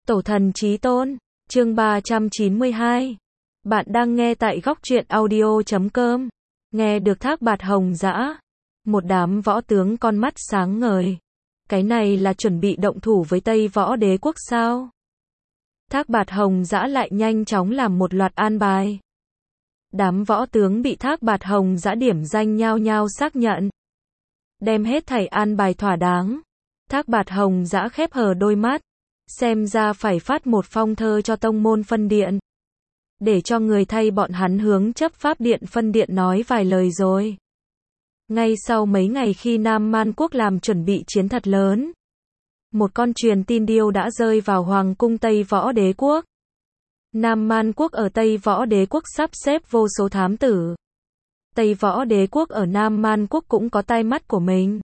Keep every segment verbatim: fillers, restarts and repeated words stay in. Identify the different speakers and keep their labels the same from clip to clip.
Speaker 1: Tổ thần chí tôn, chương ba trăm chín mươi hai. Bạn đang nghe tại góc truyện audio chấm com. Nghe được Thác Bạt Hồng Dã. Một đám võ tướng con mắt sáng ngời. Cái này là chuẩn bị động thủ với Tây Võ Đế quốc sao? Thác Bạt Hồng Dã lại nhanh chóng làm một loạt an bài. Đám võ tướng bị Thác Bạt Hồng Dã điểm danh nhao nhao xác nhận. Đem hết thảy an bài thỏa đáng. Thác Bạt Hồng Dã khép hờ đôi mắt. Xem ra phải phát một phong thơ cho tông môn phân điện. Để cho người thay bọn hắn hướng chấp pháp điện phân điện nói vài lời rồi. Ngay sau mấy ngày khi Nam Man quốc làm chuẩn bị chiến thật lớn. Một con truyền tin điêu đã rơi vào Hoàng cung Tây Võ Đế quốc. Nam Man quốc ở Tây Võ Đế quốc sắp xếp vô số thám tử. Tây Võ Đế quốc ở Nam Man quốc cũng có tai mắt của mình.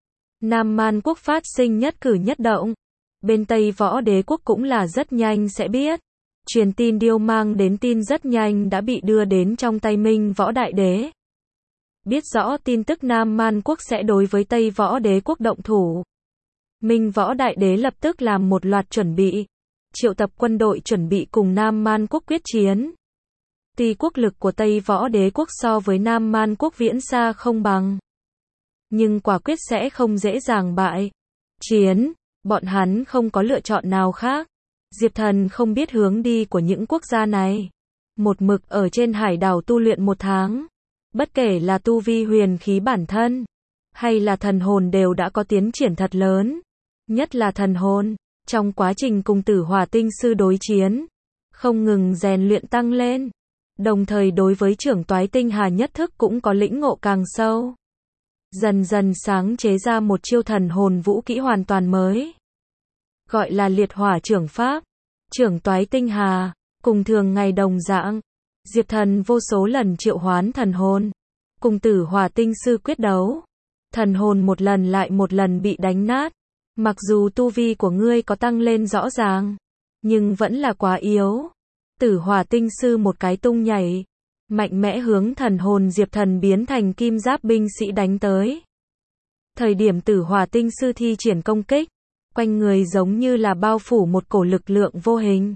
Speaker 1: Nam Man quốc phát sinh nhất cử nhất động. Bên Tây Võ Đế quốc cũng là rất nhanh sẽ biết. Truyền tin điêu mang đến tin rất nhanh đã bị đưa đến trong tay Minh Võ Đại Đế. Biết rõ tin tức Nam Man quốc sẽ đối với Tây Võ Đế quốc động thủ. Minh Võ Đại Đế lập tức làm một loạt chuẩn bị. Triệu tập quân đội chuẩn bị cùng Nam Man quốc quyết chiến. Tuy quốc lực của Tây Võ Đế quốc so với Nam Man quốc viễn xa không bằng. Nhưng quả quyết sẽ không dễ dàng bại. Chiến. Bọn hắn không có lựa chọn nào khác. Diệp Thần không biết hướng đi của những quốc gia này. Một mực ở trên hải đảo tu luyện một tháng. Bất kể là tu vi huyền khí bản thân, hay là thần hồn đều đã có tiến triển thật lớn. Nhất là thần hồn, trong quá trình cùng Tử Hỏa Tinh Sư đối chiến, không ngừng rèn luyện tăng lên. Đồng thời đối với trưởng toái tinh hà nhất thức cũng có lĩnh ngộ càng sâu. Dần dần sáng chế ra một chiêu thần hồn vũ kỹ hoàn toàn mới. Gọi là liệt hỏa trưởng pháp. Trưởng toái tinh hà, cùng thường ngày đồng dạng. Diệp Thần vô số lần triệu hoán thần hồn. Cùng Tử Hỏa Tinh Sư quyết đấu. Thần hồn một lần lại một lần bị đánh nát. Mặc dù tu vi của ngươi có tăng lên rõ ràng. Nhưng vẫn là quá yếu. Tử Hỏa Tinh Sư một cái tung nhảy. Mạnh mẽ hướng thần hồn Diệp Thần biến thành kim giáp binh sĩ đánh tới. Thời điểm Tử Hỏa Tinh Sư thi triển công kích. Quanh người giống như là bao phủ một cổ lực lượng vô hình.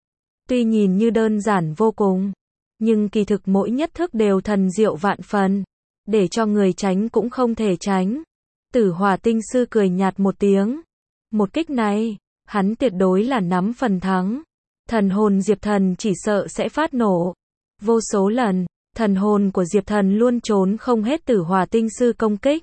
Speaker 1: Tuy nhìn như đơn giản vô cùng. Nhưng kỳ thực mỗi nhất thức đều thần diệu vạn phần. Để cho người tránh cũng không thể tránh. Tử Hỏa Tinh Sư cười nhạt một tiếng. Một kích này, hắn tuyệt đối là nắm phần thắng. Thần hồn Diệp Thần chỉ sợ sẽ phát nổ. Vô số lần, thần hồn của Diệp Thần luôn trốn không hết Tử Hỏa Tinh Sư công kích.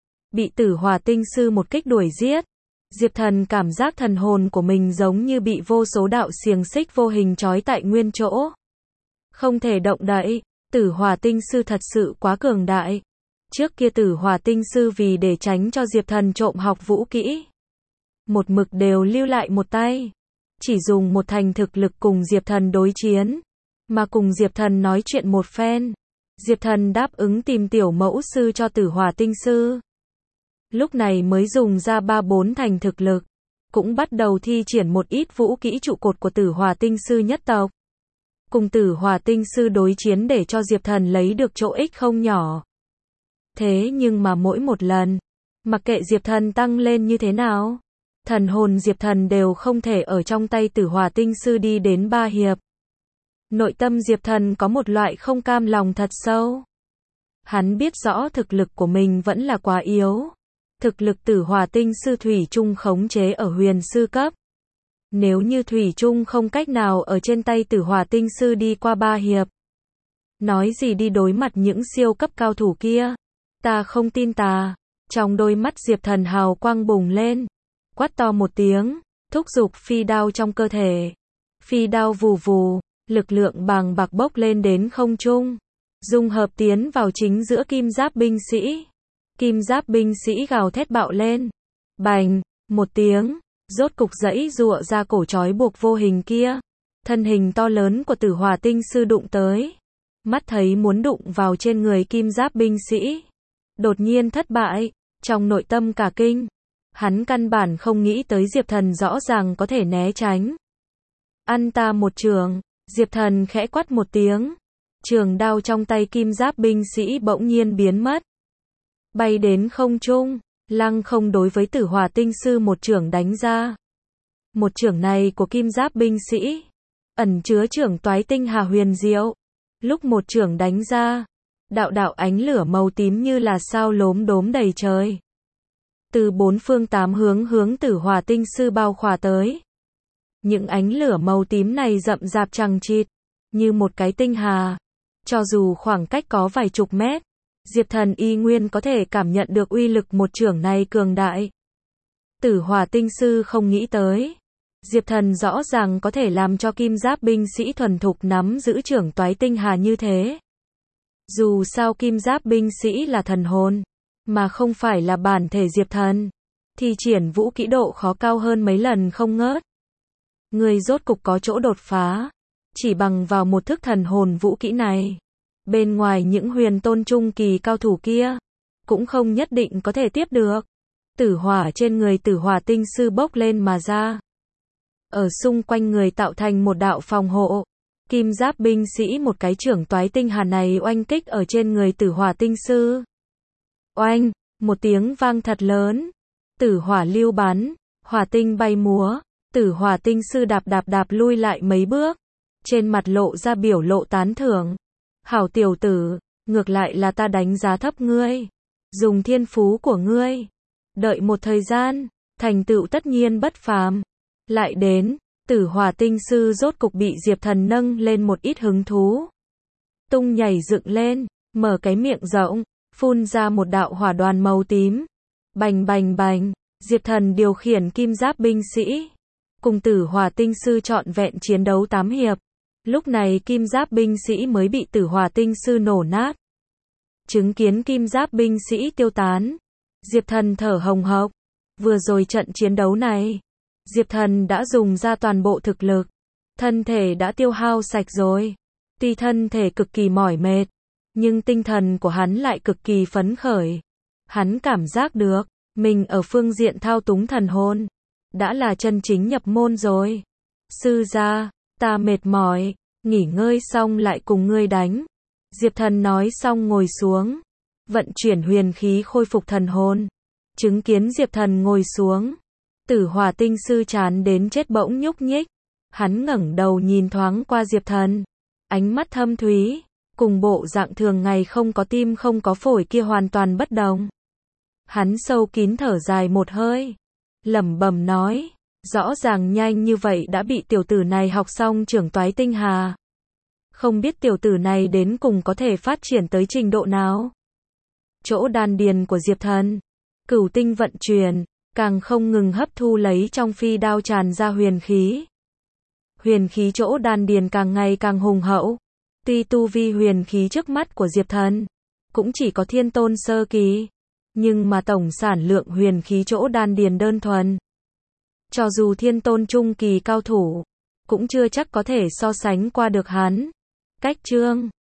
Speaker 1: Bị Tử Hỏa Tinh Sư một kích đuổi giết. Diệp Thần cảm giác thần hồn của mình giống như bị vô số đạo xiềng xích vô hình trói tại nguyên chỗ. Không thể động đậy. Tử Hỏa Tinh Sư thật sự quá cường đại. Trước kia Tử Hỏa Tinh Sư vì để tránh cho Diệp Thần trộm học vũ kỹ. Một mực đều lưu lại một tay. Chỉ dùng một thành thực lực cùng Diệp Thần đối chiến. Mà cùng Diệp Thần nói chuyện một phen. Diệp Thần đáp ứng tìm tiểu mẫu sư cho Tử Hỏa Tinh Sư. Lúc này mới dùng ra ba bốn thành thực lực. Cũng bắt đầu thi triển một ít vũ kỹ trụ cột của Tử Hỏa Tinh Sư nhất tộc. Cùng Tử Hỏa Tinh Sư đối chiến để cho Diệp Thần lấy được chỗ ích không nhỏ. Thế nhưng mà mỗi một lần, mặc kệ Diệp Thần tăng lên như thế nào, thần hồn Diệp Thần đều không thể ở trong tay Tử Hỏa Tinh Sư đi đến ba hiệp. Nội tâm Diệp Thần có một loại không cam lòng thật sâu. Hắn biết rõ thực lực của mình vẫn là quá yếu. Thực lực Tử Hỏa Tinh Sư thủy chung khống chế ở huyền sư cấp. Nếu như thủy chung không cách nào ở trên tay Tử Hỏa Tinh Sư đi qua ba hiệp. Nói gì đi đối mặt những siêu cấp cao thủ kia. Ta không tin tà. Trong đôi mắt Diệp Thần hào quang bùng lên. Quát to một tiếng. Thúc giục phi đao trong cơ thể. Phi đao vù vù. Lực lượng bàng bạc bốc lên đến không trung. Dung hợp tiến vào chính giữa kim giáp binh sĩ. Kim giáp binh sĩ gào thét bạo lên. Bành. Một tiếng. Rốt cục giãy giụa ra cổ trói buộc vô hình kia. Thân hình to lớn của Tử Hỏa Tinh Sư đụng tới. Mắt thấy muốn đụng vào trên người kim giáp binh sĩ. Đột nhiên thất bại. Trong nội tâm cả kinh. Hắn căn bản không nghĩ tới Diệp Thần rõ ràng có thể né tránh. Ăn ta một trường. Diệp Thần khẽ quát một tiếng. Trường đao trong tay kim giáp binh sĩ bỗng nhiên biến mất. Bay đến không trung. Lăng không đối với Tử Hỏa Tinh Sư một chưởng đánh ra. Một chưởng này của kim giáp binh sĩ, ẩn chứa chưởng toái tinh hà huyền diệu. Lúc một chưởng đánh ra, đạo đạo ánh lửa màu tím như là sao lốm đốm đầy trời. Từ bốn phương tám hướng hướng Tử Hỏa Tinh Sư bao khỏa tới. Những ánh lửa màu tím này rậm rạp chằng chịt, như một cái tinh hà. Cho dù khoảng cách có vài chục mét, Diệp Thần y nguyên có thể cảm nhận được uy lực một chưởng này cường đại. Tử Hỏa Tinh Sư không nghĩ tới, Diệp Thần rõ ràng có thể làm cho kim giáp binh sĩ thuần thục nắm giữ chưởng toái tinh hà như thế. Dù sao kim giáp binh sĩ là thần hồn, mà không phải là bản thể Diệp Thần, thì triển vũ kỹ độ khó cao hơn mấy lần không ngớt. Người rốt cục có chỗ đột phá, chỉ bằng vào một thức thần hồn vũ kỹ này. Bên ngoài những huyền tôn trung kỳ cao thủ kia, cũng không nhất định có thể tiếp được. Tử hỏa trên người Tử Hỏa Tinh Sư bốc lên mà ra. Ở xung quanh người tạo thành một đạo phòng hộ. Kim giáp binh sĩ một cái chưởng toái tinh hà này oanh kích ở trên người Tử Hỏa Tinh Sư. Oanh, một tiếng vang thật lớn. Tử hỏa lưu bắn, hỏa tinh bay múa. Tử Hỏa Tinh Sư đạp đạp đạp lui lại mấy bước. Trên mặt lộ ra biểu lộ tán thưởng. Hảo tiểu tử, ngược lại là ta đánh giá thấp ngươi. Dùng thiên phú của ngươi. Đợi một thời gian, thành tựu tất nhiên bất phàm. Lại đến, Tử Hỏa Tinh Sư rốt cục bị Diệp Thần nâng lên một ít hứng thú. Tung nhảy dựng lên, mở cái miệng rộng, phun ra một đạo hỏa đoàn màu tím. Bành bành bành, Diệp Thần điều khiển kim giáp binh sĩ. Cùng Tử Hỏa Tinh Sư trọn vẹn chiến đấu tám hiệp. Lúc này kim giáp binh sĩ mới bị Tử Hỏa Tinh Sư nổ nát. Chứng kiến kim giáp binh sĩ tiêu tán, Diệp Thần thở hồng hộc. Vừa rồi trận chiến đấu này, Diệp Thần đã dùng ra toàn bộ thực lực. Thân thể đã tiêu hao sạch rồi. Tuy thân thể cực kỳ mỏi mệt, nhưng tinh thần của hắn lại cực kỳ phấn khởi. Hắn cảm giác được, mình ở phương diện thao túng thần hồn, đã là chân chính nhập môn rồi. Sư gia, ta mệt mỏi, nghỉ ngơi xong lại cùng ngươi đánh. Diệp Thần nói xong ngồi xuống, vận chuyển huyền khí khôi phục thần hồn. Chứng kiến Diệp Thần ngồi xuống, Tử Hỏa Tinh Sư chán đến chết bỗng nhúc nhích. Hắn ngẩng đầu nhìn thoáng qua Diệp Thần, ánh mắt thâm thúy, cùng bộ dạng thường ngày không có tim không có phổi kia hoàn toàn bất đồng. Hắn sâu kín thở dài một hơi, lẩm bẩm nói, rõ ràng nhanh như vậy đã bị tiểu tử này học xong chưởng toái tinh hà. Không biết tiểu tử này đến cùng có thể phát triển tới trình độ nào. Chỗ đan điền của Diệp Thần, cửu tinh vận chuyển, càng không ngừng hấp thu lấy trong phi đao tràn ra huyền khí. Huyền khí chỗ đan điền càng ngày càng hùng hậu. Tuy tu vi huyền khí trước mắt của Diệp Thần cũng chỉ có thiên tôn sơ kỳ, nhưng mà tổng sản lượng huyền khí chỗ đan điền đơn thuần, cho dù thiên tôn trung kỳ cao thủ, cũng chưa chắc có thể so sánh qua được hắn. Cách chương